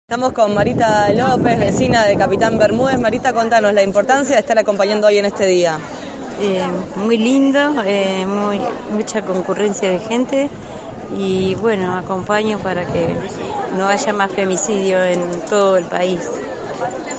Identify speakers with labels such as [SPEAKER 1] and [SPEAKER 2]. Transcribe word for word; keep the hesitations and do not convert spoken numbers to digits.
[SPEAKER 1] Estamos con Marita López, vecina de Capitán Bermúdez. Marita, contanos la importancia de estar acompañando hoy en este día.
[SPEAKER 2] Eh, muy lindo, eh, muy, mucha concurrencia de gente y bueno, acompaño para que no haya más femicidio en todo el país.